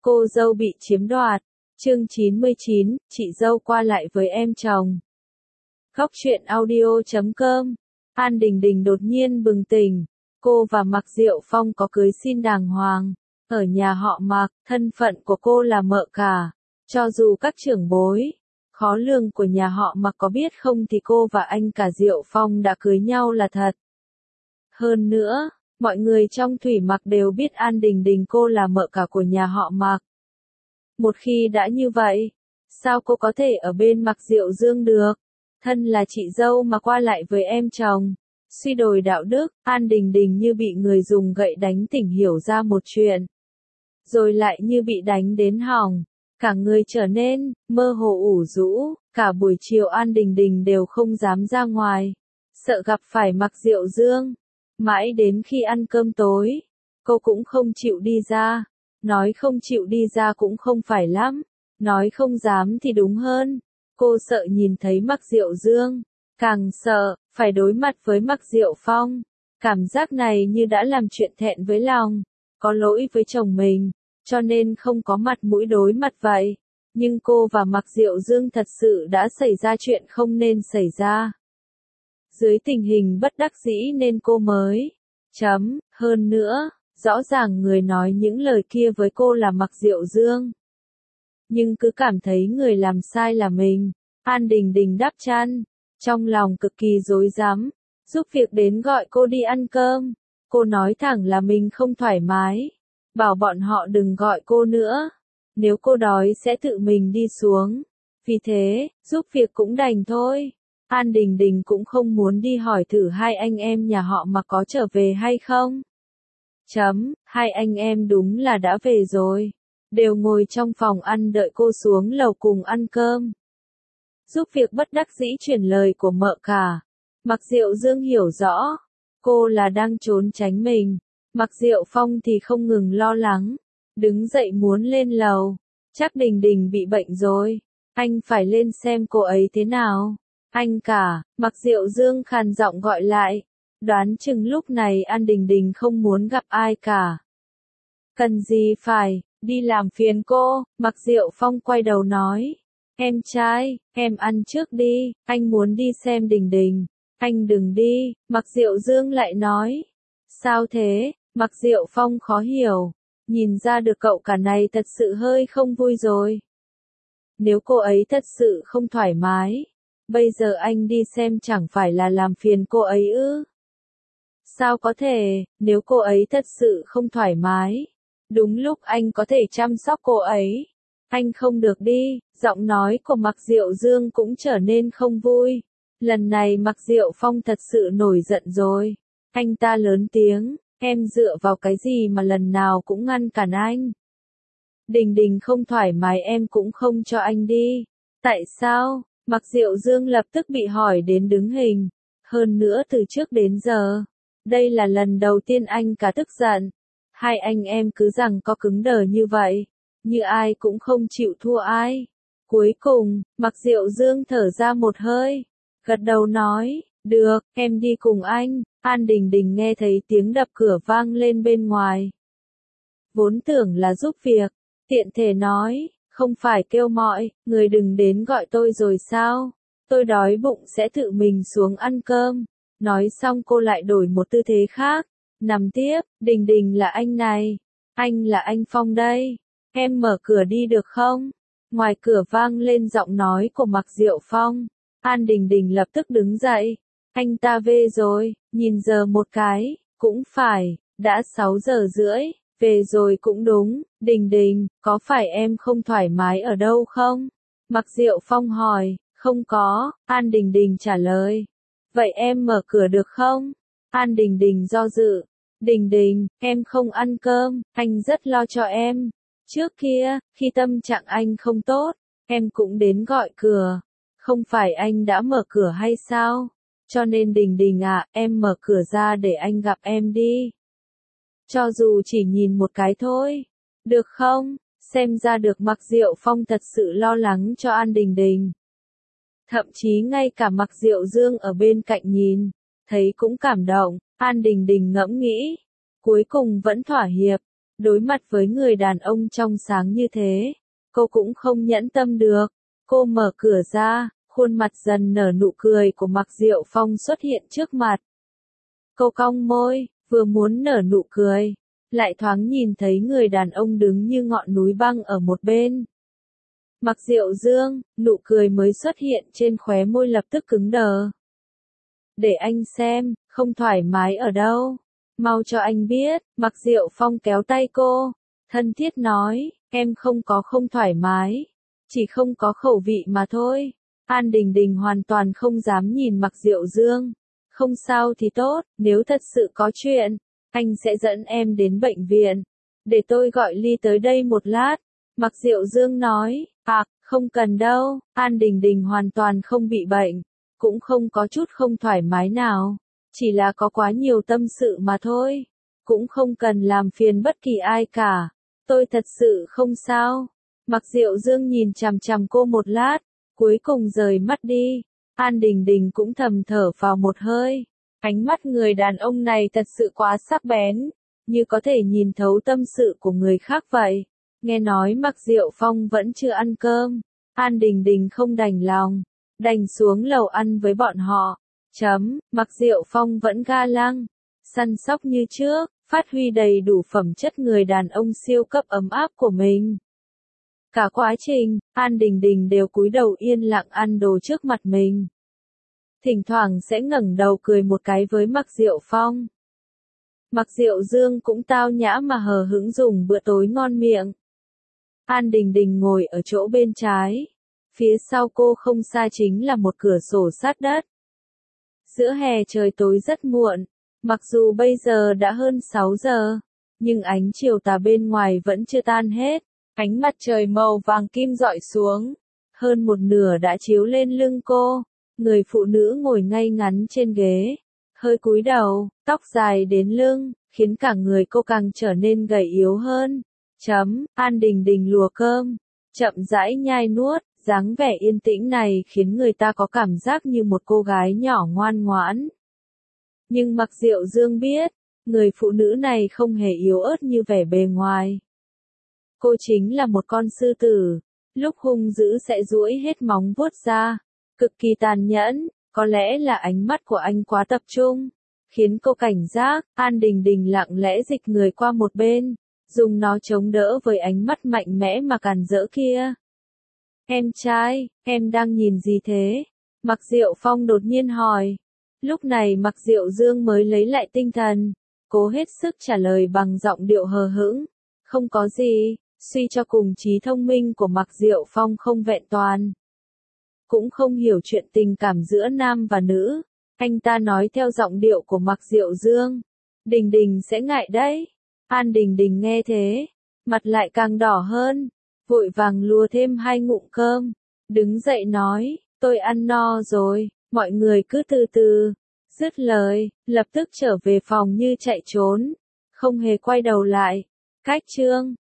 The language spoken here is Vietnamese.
Cô dâu bị chiếm đoạt. Chương 99, chị dâu qua lại với em chồng. Góc truyện audio.com. An Đình Đình đột nhiên bừng tỉnh. Cô và Mạc Diệu Phong có cưới xin đàng hoàng. Ở nhà họ Mạc, thân phận của cô là mợ cả. Cho dù các trưởng bối, khó lường của nhà họ Mạc có biết không thì cô và anh cả Diệu Phong đã cưới nhau là thật. Hơn nữa, mọi người trong Thủy Mạc đều biết An Đình Đình cô là mợ cả của nhà họ Mạc. Một khi đã như vậy, sao cô có thể ở bên Mạc Diệu Dương được? Thân là chị dâu mà qua lại với em chồng. Suy đồi đạo đức, An Đình Đình như bị người dùng gậy đánh tỉnh hiểu ra một chuyện. Rồi lại như bị đánh đến hỏng. Cả người trở nên mơ hồ ủ rũ, cả buổi chiều An Đình Đình đều không dám ra ngoài. Sợ gặp phải Mạc Diệu Dương. Mãi đến khi ăn cơm tối, cô cũng không chịu đi ra. Nói không chịu đi ra cũng không phải lắm. Nói không dám thì đúng hơn. Cô sợ nhìn thấy Mạc Diệu Dương. Càng sợ, phải đối mặt với Mạc Diệu Phong. Cảm giác này như đã làm chuyện thẹn với lòng. Có lỗi với chồng mình. Cho nên không có mặt mũi đối mặt vậy. Nhưng cô và Mạc Diệu Dương thật sự đã xảy ra chuyện không nên xảy ra. Dưới tình hình bất đắc dĩ nên cô mới. Hơn nữa, rõ ràng người nói những lời kia với cô là Mạc Diệu Dương. Nhưng cứ cảm thấy người làm sai là mình. An Đình Đình đắp chăn. Trong lòng cực kỳ rối rắm. Giúp việc đến gọi cô đi ăn cơm. Cô nói thẳng là mình không thoải mái. Bảo bọn họ đừng gọi cô nữa. Nếu cô đói sẽ tự mình đi xuống. Vì thế, giúp việc cũng đành thôi. An Đình Đình cũng không muốn đi hỏi thử hai anh em nhà họ mà có trở về hay không. Hai anh em đúng là đã về rồi. Đều ngồi trong phòng ăn đợi cô xuống lầu cùng ăn cơm. Giúp việc bất đắc dĩ chuyển lời của mợ cả. Mạc Diệu Dương hiểu rõ. Cô là đang trốn tránh mình. Mạc Diệu Phong thì không ngừng lo lắng. Đứng dậy muốn lên lầu. Chắc Đình Đình bị bệnh rồi. Anh phải lên xem cô ấy thế nào. Anh cả, Mạc Diệu Dương khàn giọng gọi lại. Đoán chừng lúc này An Đình Đình không muốn gặp ai cả. Cần gì phải, đi làm phiền cô, Mạc Diệu Phong quay đầu nói. Em trai, em ăn trước đi, anh muốn đi xem Đình Đình. Anh đừng đi, Mạc Diệu Dương lại nói. Sao thế, Mạc Diệu Phong khó hiểu. Nhìn ra được cậu cả này thật sự hơi không vui rồi. Nếu cô ấy thật sự không thoải mái, bây giờ anh đi xem chẳng phải là làm phiền cô ấy ư? Sao có thể, nếu cô ấy thật sự không thoải mái, đúng lúc anh có thể chăm sóc cô ấy. Anh không được đi, giọng nói của Mạc Diệu Dương cũng trở nên không vui. Lần này Mạc Diệu Phong thật sự nổi giận rồi. Anh ta lớn tiếng, em dựa vào cái gì mà lần nào cũng ngăn cản anh? Đình Đình không thoải mái em cũng không cho anh đi. Tại sao? Mạc Diệu Dương lập tức bị hỏi đến đứng hình. Hơn nữa từ trước đến giờ, đây là lần đầu tiên anh cả tức giận. Hai anh em cứ rằng có cứng đờ như vậy, như ai cũng không chịu thua ai. Cuối cùng, Mạc Diệu Dương thở ra một hơi, gật đầu nói, được, em đi cùng anh. An Đình Đình nghe thấy tiếng đập cửa vang lên bên ngoài. Vốn tưởng là giúp việc, tiện thể nói, không phải kêu mọi người đừng đến gọi tôi rồi sao? Tôi đói bụng sẽ tự mình xuống ăn cơm. Nói xong cô lại đổi một tư thế khác. Nằm tiếp, Đình Đình là anh này. Anh là anh Phong đây. Em mở cửa đi được không? Ngoài cửa vang lên giọng nói của Mạc Diệu Phong. An Đình Đình lập tức đứng dậy. Anh ta về rồi, nhìn giờ một cái, cũng phải, đã 6 giờ rưỡi. Về rồi cũng đúng, Đình Đình, có phải em không thoải mái ở đâu không? Mạc Diệu Phong hỏi, không có, An Đình Đình trả lời. Vậy em mở cửa được không? An Đình Đình do dự. Đình Đình, em không ăn cơm, anh rất lo cho em. Trước kia, khi tâm trạng anh không tốt, em cũng đến gọi cửa. Không phải anh đã mở cửa hay sao? Cho nên Đình Đình à, em mở cửa ra để anh gặp em đi. Cho dù chỉ nhìn một cái thôi. Được không? Xem ra được Mạc Diệu Phong thật sự lo lắng cho An Đình Đình. Thậm chí ngay cả Mạc Diệu Dương ở bên cạnh nhìn, thấy cũng cảm động. An Đình Đình ngẫm nghĩ. Cuối cùng vẫn thỏa hiệp. Đối mặt với người đàn ông trong sáng như thế, cô cũng không nhẫn tâm được. Cô mở cửa ra, khuôn mặt dần nở nụ cười của Mạc Diệu Phong xuất hiện trước mặt. Cô cong môi, vừa muốn nở nụ cười, lại thoáng nhìn thấy người đàn ông đứng như ngọn núi băng ở một bên. Mạc Diệu Dương, nụ cười mới xuất hiện trên khóe môi lập tức cứng đờ. Để anh xem, không thoải mái ở đâu. Mau cho anh biết, Mạc Diệu Phong kéo tay cô, thân thiết nói, em không có không thoải mái, chỉ không có khẩu vị mà thôi. An Đình Đình hoàn toàn không dám nhìn Mạc Diệu Dương. Không sao thì tốt, nếu thật sự có chuyện, anh sẽ dẫn em đến bệnh viện. Để tôi gọi Ly tới đây một lát. Mạc Diệu Dương nói, không cần đâu, An Đình Đình hoàn toàn không bị bệnh, cũng không có chút không thoải mái nào, chỉ là có quá nhiều tâm sự mà thôi, cũng không cần làm phiền bất kỳ ai cả, tôi thật sự không sao. Mạc Diệu Dương nhìn chằm chằm cô một lát, cuối cùng rời mắt đi. An Đình Đình cũng thầm thở vào một hơi, ánh mắt người đàn ông này thật sự quá sắc bén, như có thể nhìn thấu tâm sự của người khác vậy. Nghe nói Mạc Diệu Phong vẫn chưa ăn cơm, An Đình Đình không đành lòng, đành xuống lầu ăn với bọn họ. Mạc Diệu Phong vẫn ga lăng, săn sóc như trước, phát huy đầy đủ phẩm chất người đàn ông siêu cấp ấm áp của mình. Cả quá trình, An Đình Đình đều cúi đầu yên lặng ăn đồ trước mặt mình. Thỉnh thoảng sẽ ngẩng đầu cười một cái với Mạc Diệu Phong. Mạc Diệu Dương cũng tao nhã mà hờ hững dùng bữa tối ngon miệng. An Đình Đình ngồi ở chỗ bên trái. Phía sau cô không xa chính là một cửa sổ sát đất. Giữa hè trời tối rất muộn, mặc dù bây giờ đã hơn 6 giờ, nhưng ánh chiều tà bên ngoài vẫn chưa tan hết. Ánh mặt trời màu vàng kim rọi xuống, hơn một nửa đã chiếu lên lưng cô. Người phụ nữ ngồi ngay ngắn trên ghế, hơi cúi đầu, tóc dài đến lưng, khiến cả người cô càng trở nên gầy yếu hơn. An Đình Đình lùa cơm, chậm rãi nhai nuốt, dáng vẻ yên tĩnh này khiến người ta có cảm giác như một cô gái nhỏ ngoan ngoãn. Nhưng Mạc Diệu Dương biết, người phụ nữ này không hề yếu ớt như vẻ bề ngoài. Cô chính là một con sư tử, lúc hung dữ sẽ duỗi hết móng vuốt ra, cực kỳ tàn nhẫn, có lẽ là ánh mắt của anh quá tập trung, khiến cô cảnh giác. An Đình Đình lặng lẽ dịch người qua một bên, dùng nó chống đỡ với ánh mắt mạnh mẽ mà càn rỡ kia. Em trai, em đang nhìn gì thế? Mạc Diệu Phong đột nhiên hỏi. Lúc này Mạc Diệu Dương mới lấy lại tinh thần, cố hết sức trả lời bằng giọng điệu hờ hững. Không có gì, suy cho cùng trí thông minh của Mạc Diệu Phong không vẹn toàn. Cũng không hiểu chuyện tình cảm giữa nam và nữ. Anh ta nói theo giọng điệu của Mạc Diệu Dương. Đình Đình sẽ ngại đấy. An Đình Đình nghe thế, mặt lại càng đỏ hơn, vội vàng lùa thêm 2 ngụm cơm, đứng dậy nói, tôi ăn no rồi, mọi người cứ từ từ. Dứt lời, lập tức trở về phòng như chạy trốn, không hề quay đầu lại. Cách chương